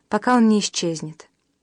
пока он не исчезнет.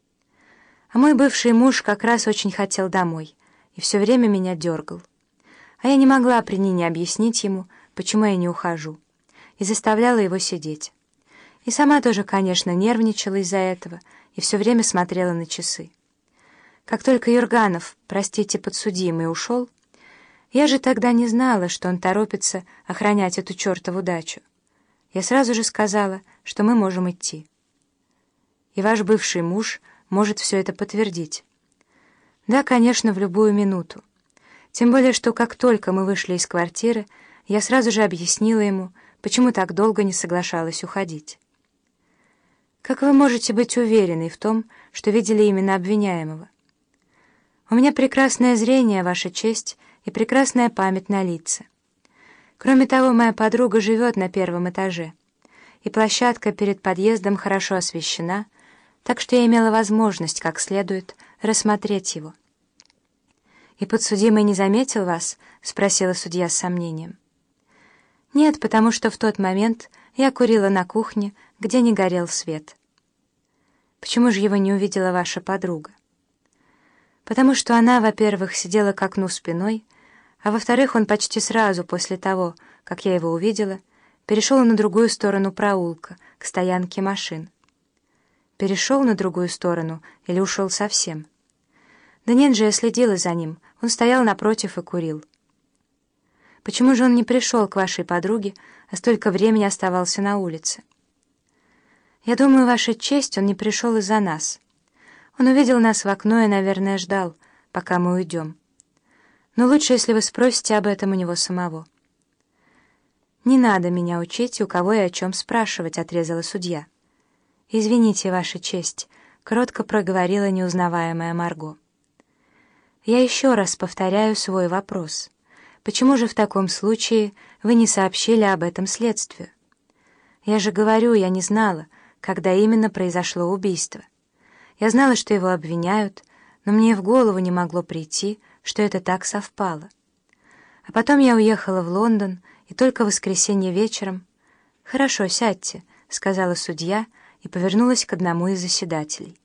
А мой бывший муж как раз очень хотел домой и все время меня дергал. А я не могла при ней не объяснить ему, почему я не ухожу, и заставляла его сидеть. И сама тоже, конечно, нервничала из-за этого и все время смотрела на часы. Как только Юрганов, простите, подсудимый, ушел, я же тогда не знала, что он торопится охранять эту чертову дачу. Я сразу же сказала, что мы можем идти. И ваш бывший муж может все это подтвердить. Да, конечно, в любую минуту. Тем более, что как только мы вышли из квартиры, я сразу же объяснила ему, почему так долго не соглашалась уходить. Как вы можете быть уверены в том, что видели именно обвиняемого? У меня прекрасное зрение, Ваша честь, и прекрасная память на лица. Кроме того, моя подруга живет на первом этаже, и площадка перед подъездом хорошо освещена, так что я имела возможность как следует рассмотреть его. «И подсудимый не заметил вас?» — спросила судья с сомнением. «Нет, потому что в тот момент я курила на кухне, где не горел свет». «Почему же его не увидела ваша подруга?» «Потому что она, во-первых, сидела к окну спиной, а во-вторых, он почти сразу после того, как я его увидела, перешел на другую сторону проулка, к стоянке машин». «Перешел на другую сторону или ушел совсем?» «Да нет же, я следила за ним, он стоял напротив и курил». «Почему же он не пришел к вашей подруге, а столько времени оставался на улице?» «Я думаю, Ваша честь, он не пришел из-за нас. Он увидел нас в окно и, наверное, ждал, пока мы уйдем. Но лучше, если вы спросите об этом у него самого». «Не надо меня учить, у кого и о чем спрашивать», — отрезала судья. «Извините, Ваша честь», — кротко проговорила неузнаваемая Марго. «Я еще раз повторяю свой вопрос. Почему же в таком случае вы не сообщили об этом следствию? Я же говорю, я не знала, когда именно произошло убийство. Я знала, что его обвиняют, но мне в голову не могло прийти, что это так совпало. А потом я уехала в Лондон, и только в воскресенье вечером... «Хорошо, сядьте», — сказала судья и повернулась к одному из заседателей.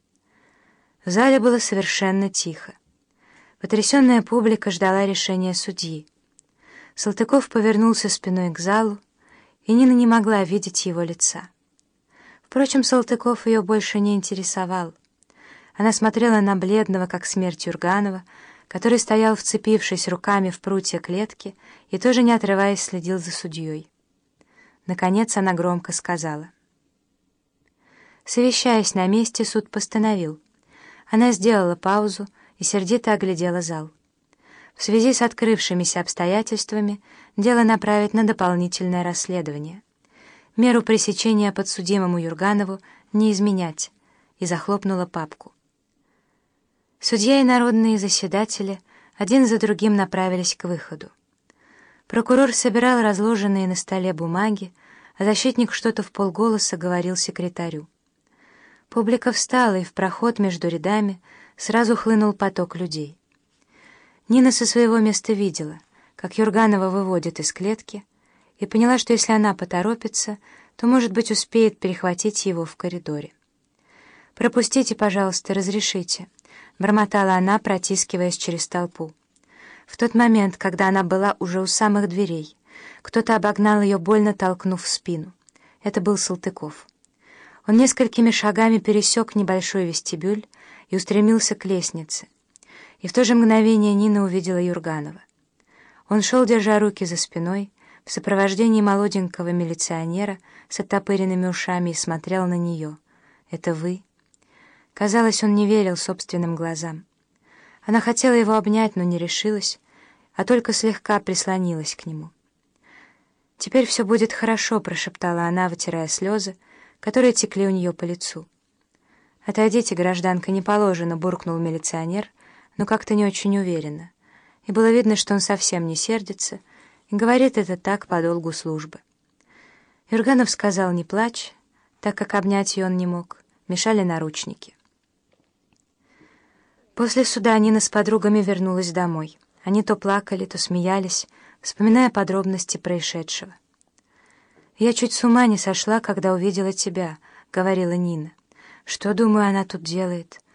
В зале было совершенно тихо. Потрясенная публика ждала решения судьи. Салтыков повернулся спиной к залу, и Нина не могла видеть его лица. Впрочем, Салтыков ее больше не интересовал. Она смотрела на бледного, как смерть Юрганова, который стоял, вцепившись руками в прутья клетки, и тоже, не отрываясь, следил за судьей. Наконец она громко сказала. Совещаясь на месте, суд постановил. Она сделала паузу и сердито оглядела зал. В связи с открывшимися обстоятельствами дело направить на дополнительное расследование. Меру пресечения подсудимому Юрганову не изменять, и захлопнула папку. Судья и народные заседатели один за другим направились к выходу. Прокурор собирал разложенные на столе бумаги, а защитник что-то вполголоса говорил секретарю. Публика встала, и в проход между рядами сразу хлынул поток людей. Нина со своего места видела, как Юрганова выводят из клетки, и поняла, что если она поторопится, то, может быть, успеет перехватить его в коридоре. «Пропустите, пожалуйста, разрешите», — бормотала она, протискиваясь через толпу. В тот момент, когда она была уже у самых дверей, кто-то обогнал ее, больно толкнув в спину. Это был Салтыков. Он несколькими шагами пересек небольшой вестибюль и устремился к лестнице. И в то же мгновение Нина увидела Юрганова. Он шел, держа руки за спиной, в сопровождении молоденького милиционера с оттопыренными ушами, и смотрел на нее. «Это вы?» Казалось, он не верил собственным глазам. Она хотела его обнять, но не решилась, а только слегка прислонилась к нему. «Теперь все будет хорошо», — прошептала она, вытирая слезы, которые текли у нее по лицу. «Отойдите, гражданка, не положено», — буркнул милиционер, но как-то не очень уверенно. И было видно, что он совсем не сердится, и говорит это так по долгу службы. Юрганов сказал «не плачь», так как обнять ее он не мог, мешали наручники. После суда Нина с подругами вернулась домой. Они то плакали, то смеялись, вспоминая подробности происшедшего. «Я чуть с ума не сошла, когда увидела тебя», — говорила Нина. Что, думаю, она тут делает?